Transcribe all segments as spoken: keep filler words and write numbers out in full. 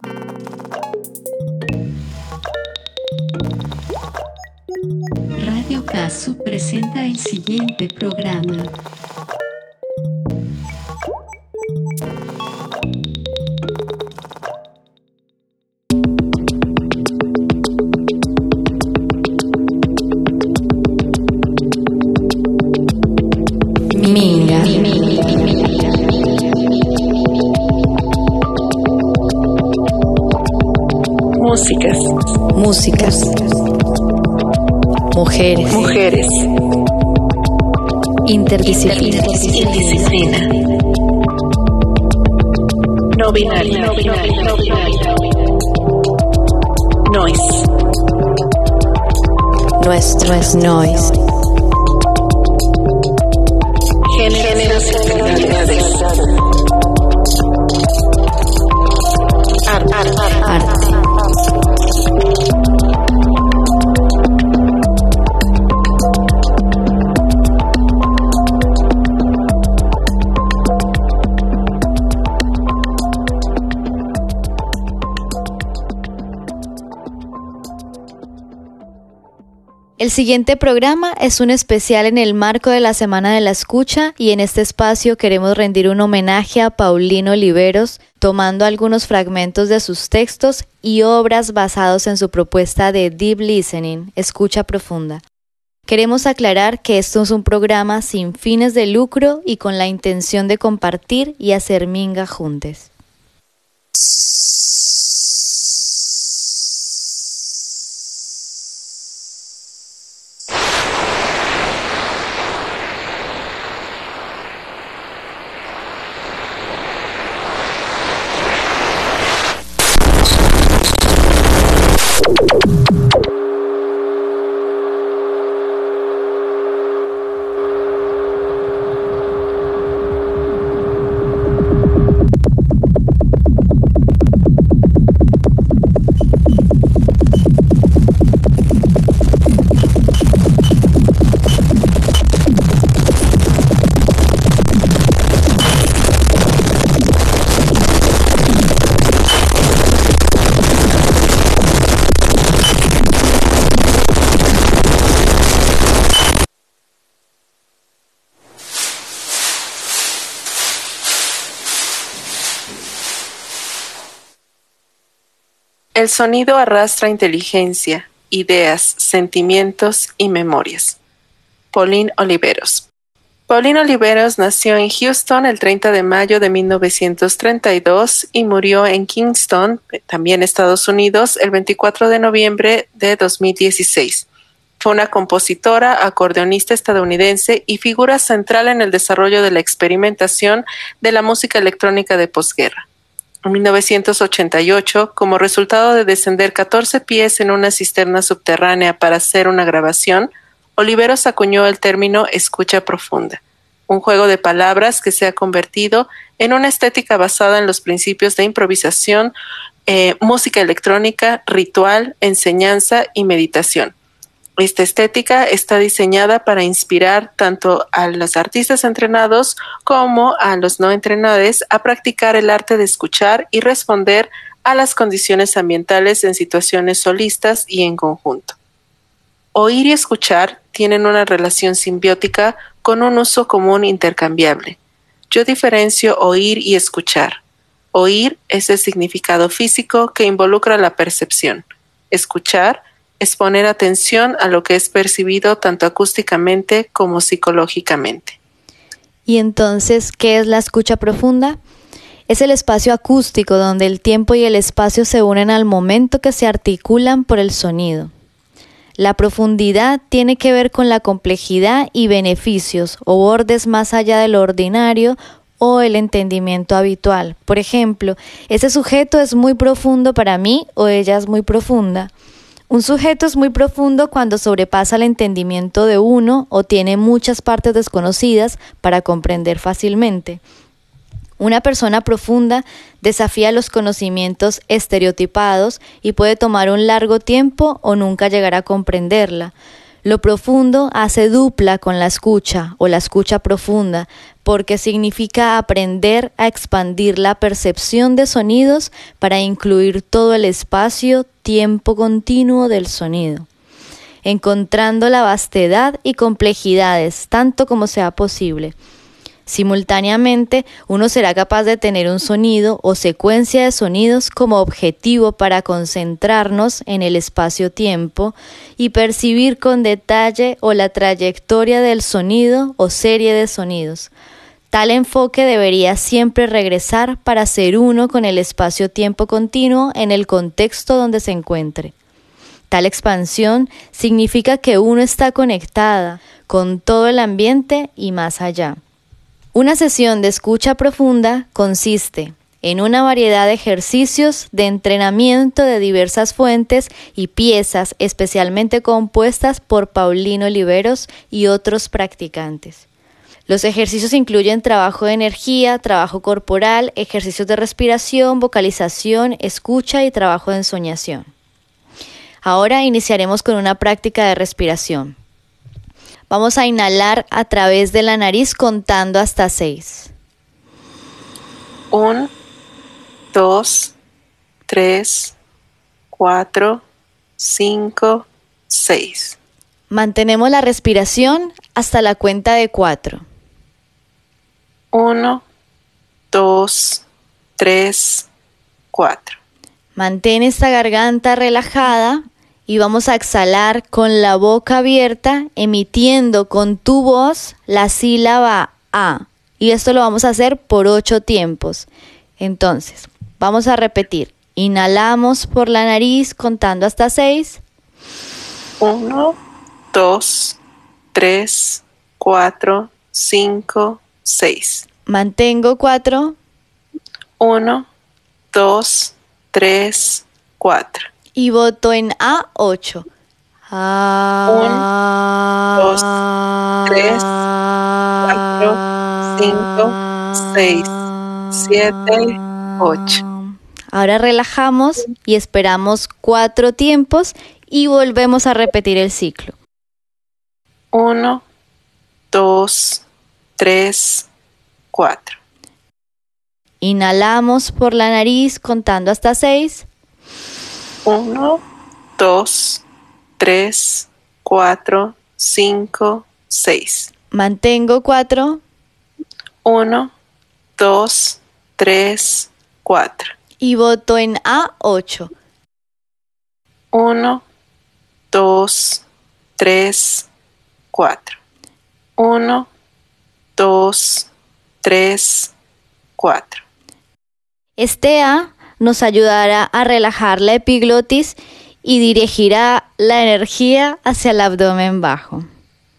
Radio Casu presenta el siguiente programa. Minga. Músicas. Músicas. Mujeres. Mujeres. Interdisciplina. Interdisciplina. No binario. No binario. No binario. Noise. Nuestro es noise. Géneros y finalidades. Arte. Arte. El siguiente programa es un especial en el marco de la Semana de la Escucha y en este espacio queremos rendir un homenaje a Paulino Oliveros, tomando algunos fragmentos de sus textos y obras basados en su propuesta de Deep Listening, escucha profunda. Queremos aclarar que esto es un programa sin fines de lucro y con la intención de compartir y hacer minga juntes. El sonido arrastra inteligencia, ideas, sentimientos y memorias. Paulino Oliveros. Paulino Oliveros nació en Houston el treinta de mayo de mil novecientos treinta y dos y murió en Kingston, también Estados Unidos, el veinticuatro de noviembre de dos mil dieciséis. Fue una compositora, acordeonista estadounidense y figura central en el desarrollo de la experimentación de la música electrónica de posguerra. En mil novecientos ochenta y ocho, como resultado de descender catorce pies en una cisterna subterránea para hacer una grabación, Oliveros acuñó el término escucha profunda, un juego de palabras que se ha convertido en una estética basada en los principios de improvisación, eh, música electrónica, ritual, enseñanza y meditación. Esta estética está diseñada para inspirar tanto a los artistas entrenados como a los no entrenados a practicar el arte de escuchar y responder a las condiciones ambientales en situaciones solistas y en conjunto. Oír y escuchar tienen una relación simbiótica con un uso común intercambiable. Yo diferencio oír y escuchar. Oír es el significado físico que involucra la percepción. Escuchar es poner atención a lo que es percibido tanto acústicamente como psicológicamente. ¿Y entonces qué es la escucha profunda? Es el espacio acústico donde el tiempo y el espacio se unen al momento que se articulan por el sonido. La profundidad tiene que ver con la complejidad y beneficios o bordes más allá de lo ordinario o el entendimiento habitual. Por ejemplo, ese sujeto es muy profundo para mí o ella es muy profunda. Un sujeto es muy profundo cuando sobrepasa el entendimiento de uno o tiene muchas partes desconocidas para comprender fácilmente. Una persona profunda desafía los conocimientos estereotipados y puede tomar un largo tiempo o nunca llegar a comprenderla. Lo profundo hace dupla con la escucha o la escucha profunda porque significa aprender a expandir la percepción de sonidos para incluir todo el espacio-tiempo continuo del sonido, encontrando la vastedad y complejidades tanto como sea posible. Simultáneamente, uno será capaz de tener un sonido o secuencia de sonidos como objetivo para concentrarnos en el espacio-tiempo y percibir con detalle o la trayectoria del sonido o serie de sonidos. Tal enfoque debería siempre regresar para ser uno con el espacio-tiempo continuo en el contexto donde se encuentre. Tal expansión significa que uno está conectada con todo el ambiente y más allá. Una sesión de escucha profunda consiste en una variedad de ejercicios de entrenamiento de diversas fuentes y piezas especialmente compuestas por Pauline Oliveros y otros practicantes. Los ejercicios incluyen trabajo de energía, trabajo corporal, ejercicios de respiración, vocalización, escucha y trabajo de ensoñación. Ahora iniciaremos con una práctica de respiración. Vamos a inhalar a través de la nariz contando hasta seis. Un, dos, tres, cuatro, cinco, seis. Mantenemos la respiración hasta la cuenta de cuatro. Uno, dos, tres, cuatro. Mantén esta garganta relajada y vamos a exhalar con la boca abierta, emitiendo con tu voz la sílaba A. Y esto lo vamos a hacer por ocho tiempos. Entonces, vamos a repetir. Inhalamos por la nariz contando hasta seis. Uno, dos, tres, cuatro, cinco, seis. Mantengo cuatro. Uno, dos, tres, cuatro. Y voto en A ocho. uno, dos, tres, cuatro, cinco, seis, siete, ocho. Ahora relajamos y esperamos cuatro tiempos y volvemos a repetir el ciclo. Uno, dos, tres, cuatro. Inhalamos por la nariz contando hasta seis. Uno, dos, tres, cuatro, cinco, seis. Mantengo cuatro. Uno, dos, tres, cuatro. Y voto en A ocho. Uno, dos, tres, cuatro. Uno, dos, tres, cuatro. Este A nos ayudará a relajar la epiglotis y dirigirá la energía hacia el abdomen bajo.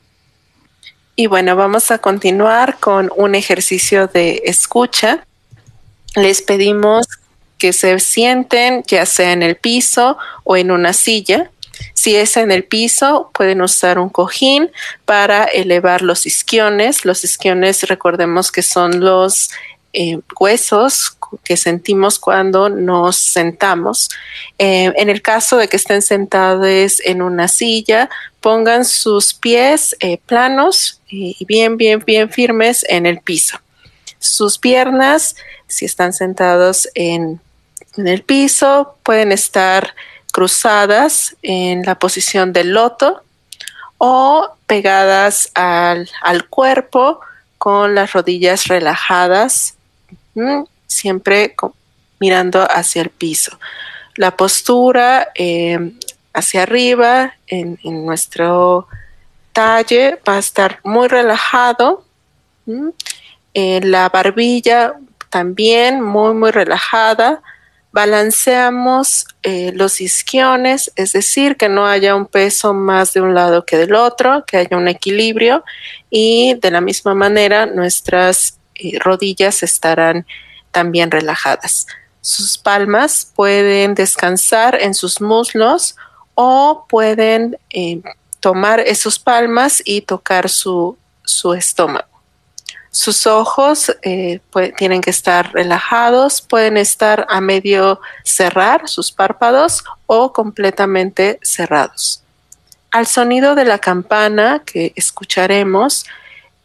Y bueno, vamos a continuar con un ejercicio de escucha. Les pedimos que se sienten ya sea en el piso o en una silla. Si es en el piso, pueden usar un cojín para elevar los isquiones. Los isquiones, recordemos que son los eh, huesos que sentimos cuando nos sentamos. Eh, en el caso de que estén sentados en una silla, pongan sus pies eh, planos y bien, bien, bien firmes en el piso. Sus piernas, si están sentados en, en el piso, pueden estar cruzadas en la posición del loto o pegadas al, al cuerpo con las rodillas relajadas, ¿m? Siempre con, mirando hacia el piso. La postura eh, hacia arriba en, en nuestro talle va a estar muy relajado. ¿m? Eh, la barbilla también muy, muy relajada. Balanceamos eh, los isquiones, es decir, que no haya un peso más de un lado que del otro, que haya un equilibrio y de la misma manera nuestras eh, rodillas estarán también relajadas. Sus palmas pueden descansar en sus muslos o pueden eh, tomar esas palmas y tocar su, su estómago. Sus ojos eh, puede, tienen que estar relajados, pueden estar a medio cerrar sus párpados o completamente cerrados. Al sonido de la campana que escucharemos,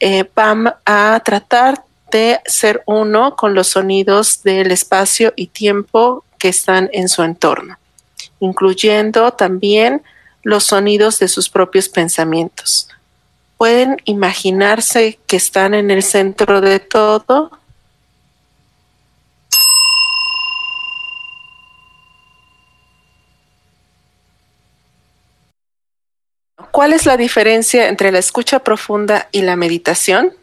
eh, va a tratar de ser uno con los sonidos del espacio y tiempo que están en su entorno, incluyendo también los sonidos de sus propios pensamientos. ¿Pueden imaginarse que están en el centro de todo? ¿Cuál es la diferencia entre la escucha profunda y la meditación?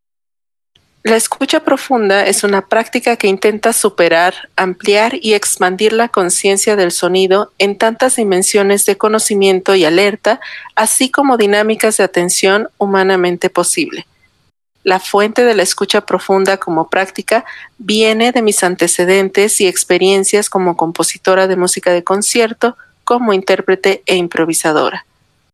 La escucha profunda es una práctica que intenta superar, ampliar y expandir la conciencia del sonido en tantas dimensiones de conocimiento y alerta, así como dinámicas de atención humanamente posible. La fuente de la escucha profunda como práctica viene de mis antecedentes y experiencias como compositora de música de concierto, como intérprete e improvisadora.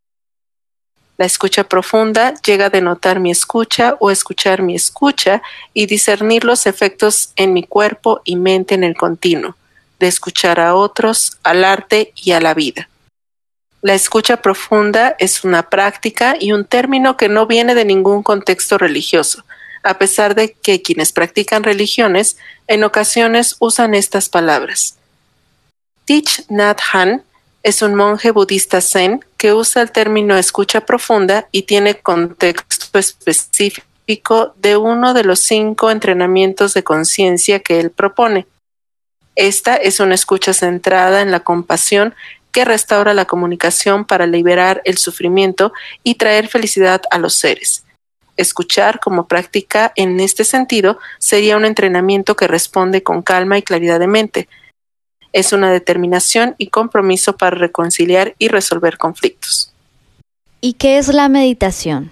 La escucha profunda llega a denotar mi escucha o escuchar mi escucha y discernir los efectos en mi cuerpo y mente en el continuo, de escuchar a otros, al arte y a la vida. La escucha profunda es una práctica y un término que no viene de ningún contexto religioso, a pesar de que quienes practican religiones en ocasiones usan estas palabras. Thich Nhat Hanh es un monje budista zen que usa el término escucha profunda y tiene contexto específico de uno de los cinco entrenamientos de conciencia que él propone. Esta es una escucha centrada en la compasión que restaura la comunicación para liberar el sufrimiento y traer felicidad a los seres. Escuchar como práctica en este sentido sería un entrenamiento que responde con calma y claridad de mente. Es una determinación y compromiso para reconciliar y resolver conflictos. ¿Y qué es la meditación?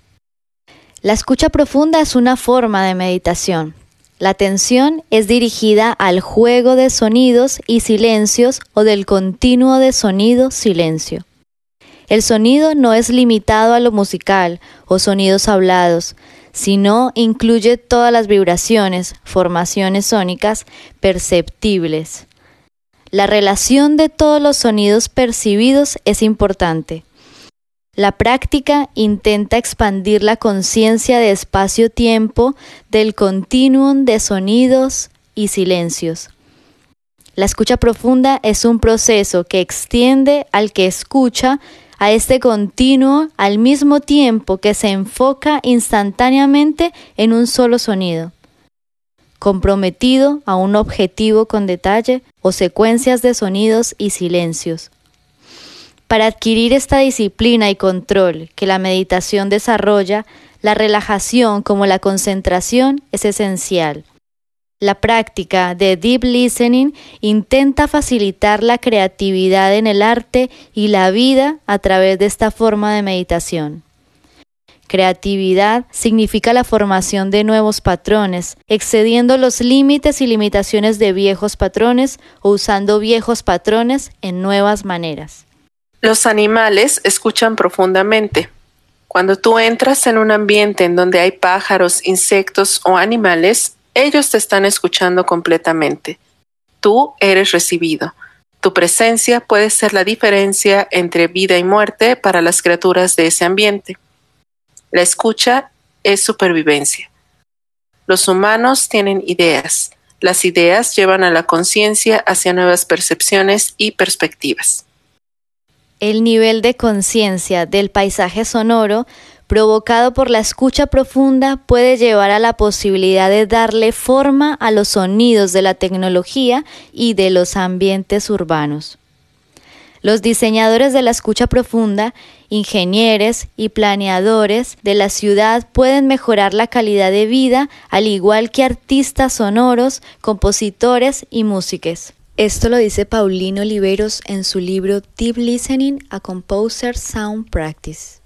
La escucha profunda es una forma de meditación. La atención es dirigida al juego de sonidos y silencios o del continuo de sonido-silencio. El sonido no es limitado a lo musical o sonidos hablados, sino incluye todas las vibraciones, formaciones sónicas perceptibles. La relación de todos los sonidos percibidos es importante. La práctica intenta expandir la conciencia de espacio-tiempo del continuum de sonidos y silencios. La escucha profunda es un proceso que extiende al que escucha a este continuo al mismo tiempo que se enfoca instantáneamente en un solo sonido, comprometido a un objetivo con detalle o secuencias de sonidos y silencios. Para adquirir esta disciplina y control que la meditación desarrolla, la relajación como la concentración es esencial. La práctica de Deep Listening intenta facilitar la creatividad en el arte y la vida a través de esta forma de meditación. Creatividad significa la formación de nuevos patrones, excediendo los límites y limitaciones de viejos patrones o usando viejos patrones en nuevas maneras. Los animales escuchan profundamente. Cuando tú entras en un ambiente en donde hay pájaros, insectos o animales, ellos te están escuchando completamente. Tú eres recibido. Tu presencia puede ser la diferencia entre vida y muerte para las criaturas de ese ambiente. La escucha es supervivencia. Los humanos tienen ideas. Las ideas llevan a la conciencia hacia nuevas percepciones y perspectivas. El nivel de conciencia del paisaje sonoro provocado por la escucha profunda puede llevar a la posibilidad de darle forma a los sonidos de la tecnología y de los ambientes urbanos. Los diseñadores de la escucha profunda, ingenieros y planeadores de la ciudad pueden mejorar la calidad de vida, al igual que artistas sonoros, compositores y músicos. Esto lo dice Pauline Oliveros en su libro Deep Listening, a Composer's Sound Practice.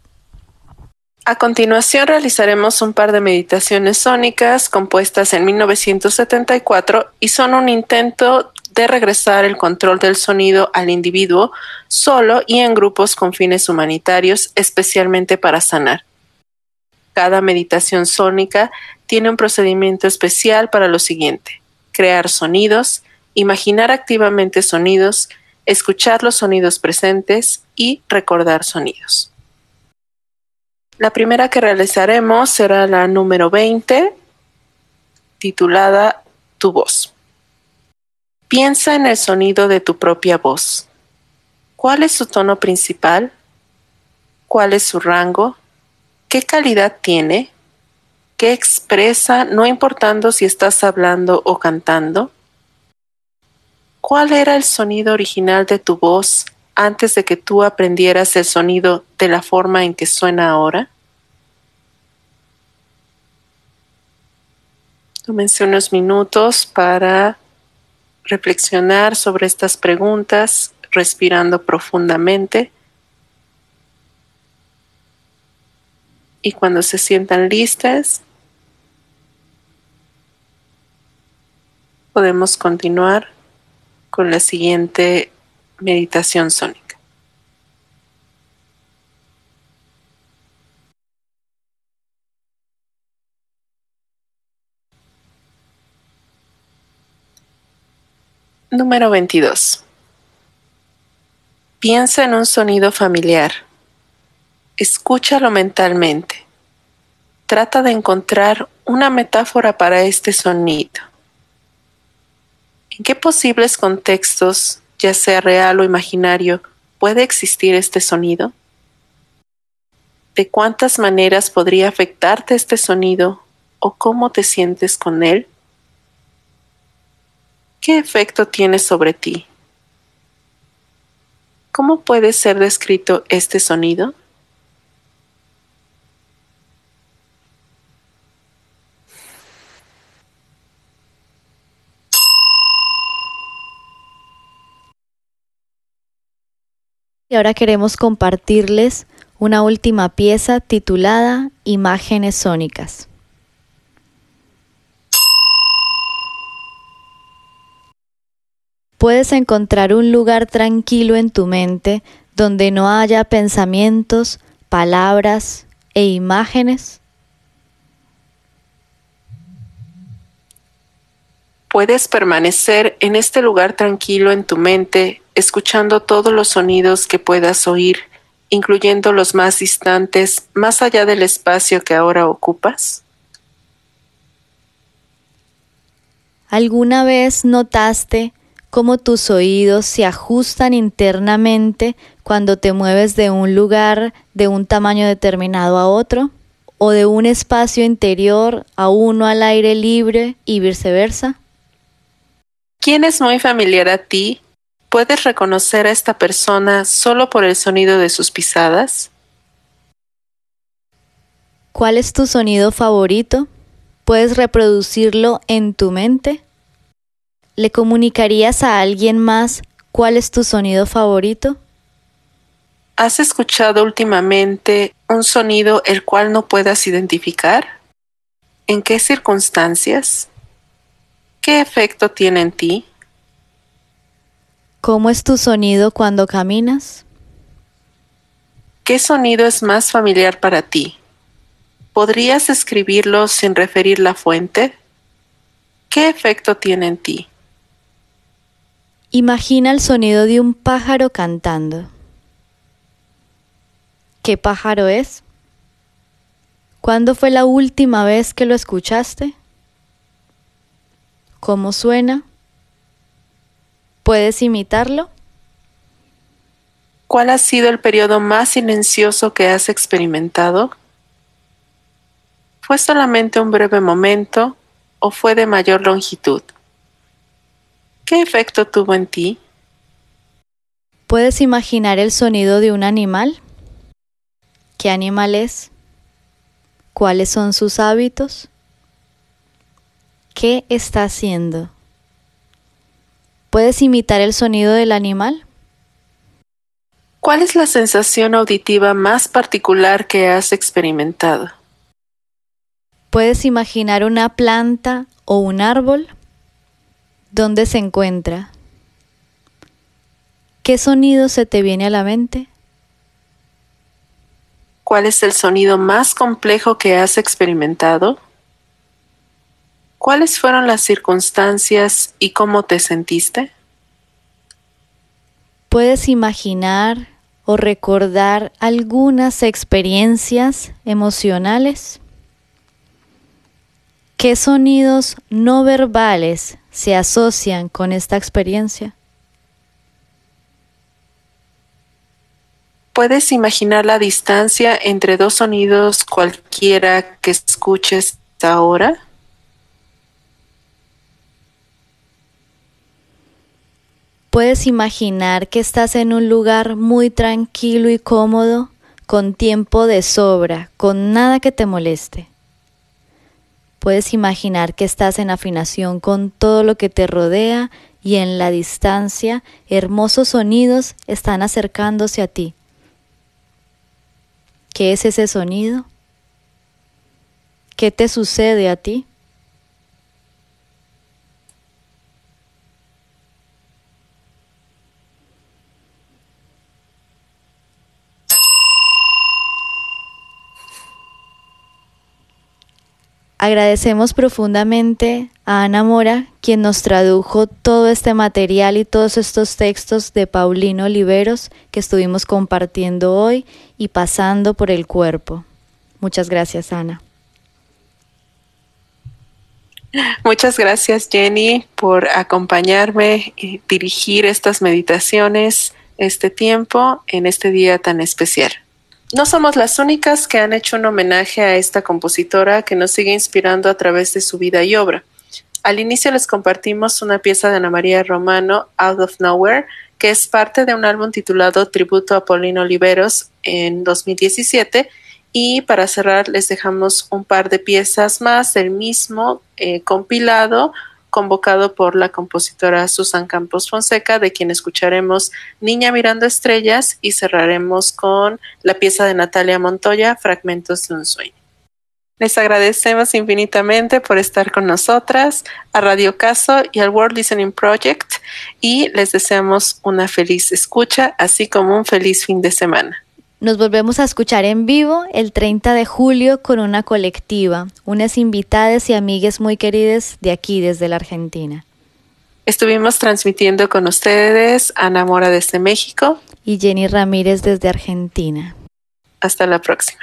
A continuación realizaremos un par de meditaciones sónicas compuestas en mil novecientos setenta y cuatro y son un intento de regresar el control del sonido al individuo solo y en grupos con fines humanitarios, especialmente para sanar. Cada meditación sónica tiene un procedimiento especial para lo siguiente: crear sonidos, imaginar activamente sonidos, escuchar los sonidos presentes y recordar sonidos. La primera que realizaremos será la número veinte, titulada Tu voz. Piensa en el sonido de tu propia voz. ¿Cuál es su tono principal? ¿Cuál es su rango? ¿Qué calidad tiene? ¿Qué expresa, no importando si estás hablando o cantando? ¿Cuál era el sonido original de tu voz antes de que tú aprendieras el sonido de la forma en que suena ahora? Tómense unos minutos para reflexionar sobre estas preguntas, respirando profundamente. Y cuando se sientan listas, podemos continuar con la siguiente meditación sónica. Número veintidós. Piensa en un sonido familiar. Escúchalo mentalmente. Trata de encontrar una metáfora para este sonido. ¿En qué posibles contextos, ya sea real o imaginario, puede existir este sonido? ¿De cuántas maneras podría afectarte este sonido o cómo te sientes con él? ¿Qué efecto tiene sobre ti? ¿Cómo puede ser descrito este sonido? Y ahora queremos compartirles una última pieza titulada Imágenes Sónicas. Puedes encontrar un lugar tranquilo en tu mente donde no haya pensamientos, palabras e imágenes. Puedes permanecer en este lugar tranquilo en tu mente, escuchando todos los sonidos que puedas oír, incluyendo los más distantes, más allá del espacio que ahora ocupas. ¿Alguna vez notaste cómo tus oídos se ajustan internamente cuando te mueves de un lugar de un tamaño determinado a otro, o de un espacio interior a uno al aire libre y viceversa? ¿Quién es muy familiar a ti? ¿Puedes reconocer a esta persona solo por el sonido de sus pisadas? ¿Cuál es tu sonido favorito? ¿Puedes reproducirlo en tu mente? ¿Le comunicarías a alguien más cuál es tu sonido favorito? ¿Has escuchado últimamente un sonido el cual no puedas identificar? ¿En qué circunstancias? ¿Qué efecto tiene en ti? ¿Cómo es tu sonido cuando caminas? ¿Qué sonido es más familiar para ti? ¿Podrías escribirlo sin referir la fuente? ¿Qué efecto tiene en ti? Imagina el sonido de un pájaro cantando. ¿Qué pájaro es? ¿Cuándo fue la última vez que lo escuchaste? ¿Cómo suena? ¿Puedes imitarlo? ¿Cuál ha sido el periodo más silencioso que has experimentado? ¿Fue solamente un breve momento o fue de mayor longitud? ¿Qué efecto tuvo en ti? ¿Puedes imaginar el sonido de un animal? ¿Qué animal es? ¿Cuáles son sus hábitos? ¿Qué está haciendo? ¿Puedes imitar el sonido del animal? ¿Cuál es la sensación auditiva más particular que has experimentado? ¿Puedes imaginar una planta o un árbol? ¿Dónde se encuentra? ¿Qué sonido se te viene a la mente? ¿Cuál es el sonido más complejo que has experimentado? ¿Cuáles fueron las circunstancias y cómo te sentiste? ¿Puedes imaginar o recordar algunas experiencias emocionales? ¿Qué sonidos no verbales se asocian con esta experiencia? ¿Puedes imaginar la distancia entre dos sonidos cualquiera que escuches ahora? ¿Puedes imaginar que estás en un lugar muy tranquilo y cómodo, con tiempo de sobra, con nada que te moleste? Puedes imaginar que estás en afinación con todo lo que te rodea y en la distancia hermosos sonidos están acercándose a ti. ¿Qué es ese sonido? ¿Qué te sucede a ti? Agradecemos profundamente a Ana Mora, quien nos tradujo todo este material y todos estos textos de Paulino Oliveros que estuvimos compartiendo hoy y pasando por el cuerpo. Muchas gracias, Ana. Muchas gracias, Jenny, por acompañarme y dirigir estas meditaciones, este tiempo, en este día tan especial. No somos las únicas que han hecho un homenaje a esta compositora que nos sigue inspirando a través de su vida y obra. Al inicio les compartimos una pieza de Ana María Romano, Out of Nowhere, que es parte de un álbum titulado Tributo a Paulino Oliveros en dos mil diecisiete, y para cerrar les dejamos un par de piezas más del mismo eh, compilado convocado por la compositora Susan Campos Fonseca, de quien escucharemos Niña mirando estrellas y cerraremos con la pieza de Natalia Montoya, Fragmentos de un sueño. Les agradecemos infinitamente por estar con nosotras, a Radio Caso y al World Listening Project, y les deseamos una feliz escucha, así como un feliz fin de semana. Nos volvemos a escuchar en vivo el treinta de julio con una colectiva, unas invitadas y amigues muy queridas de aquí, desde la Argentina. Estuvimos transmitiendo con ustedes Ana Mora desde México y Jenny Ramírez desde Argentina. Hasta la próxima.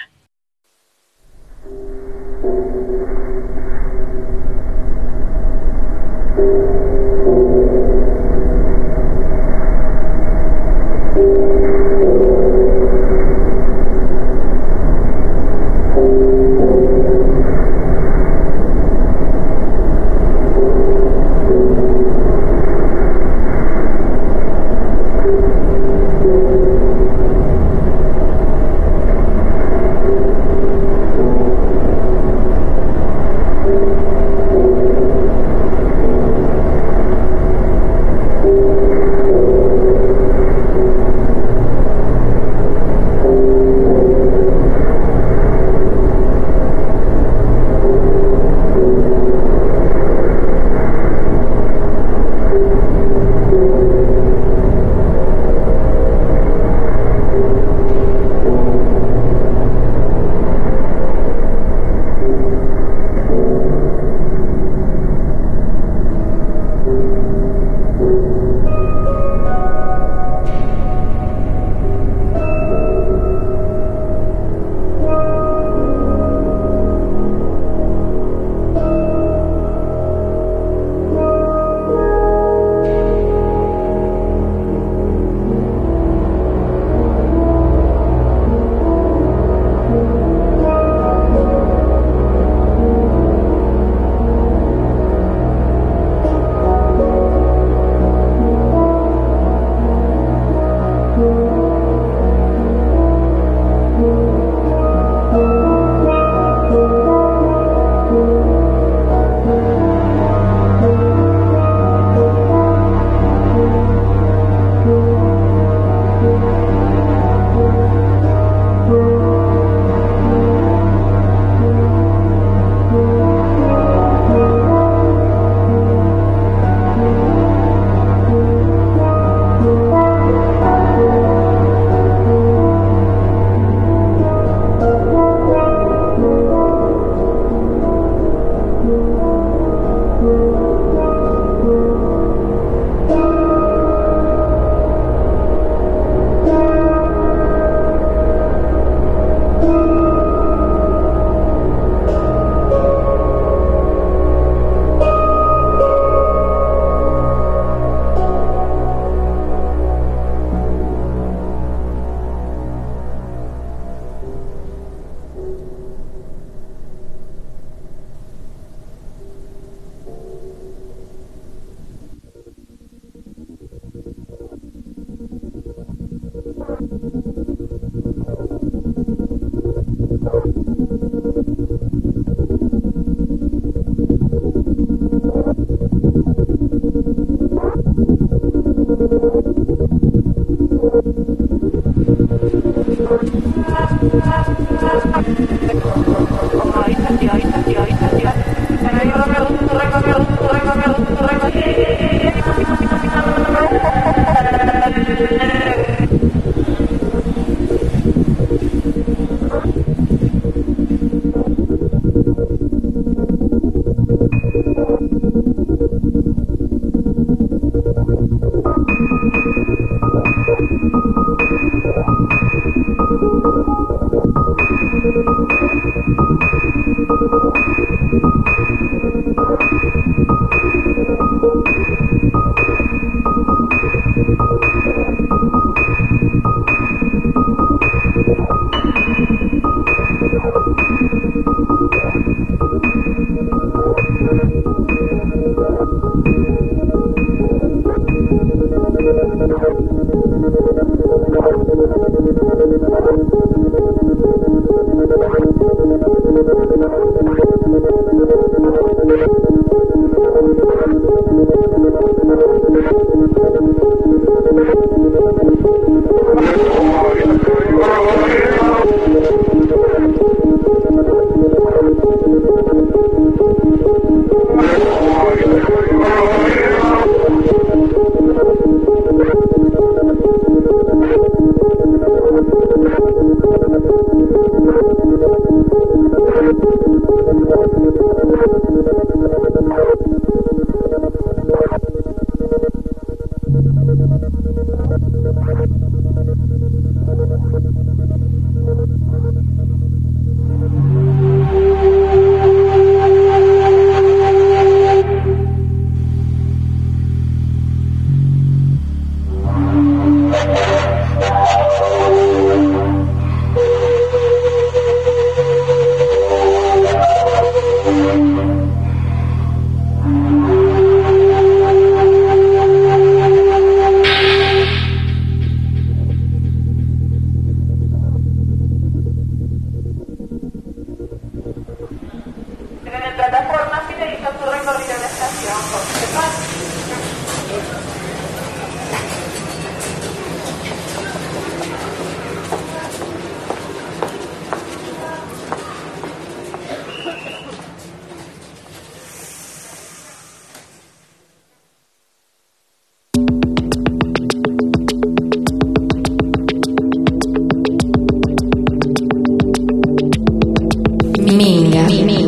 Minga.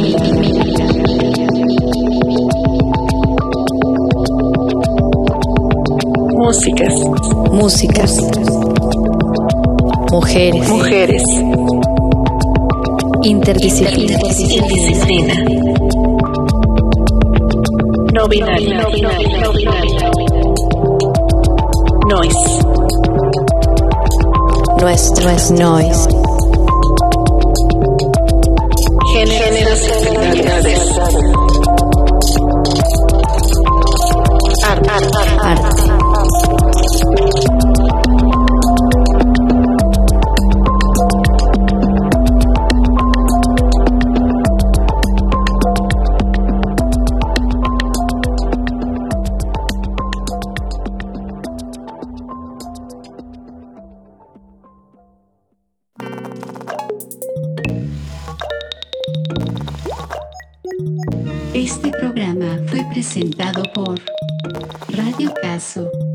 Músicas. Músicas. Mujeres. Mujeres. Interdisciplina. Interdisciplina. No binario. No binario. No binario. Noise. Nuestro es noise. Géneros y finalidades. Arte. Arte. Este programa fue presentado por Radio Caso.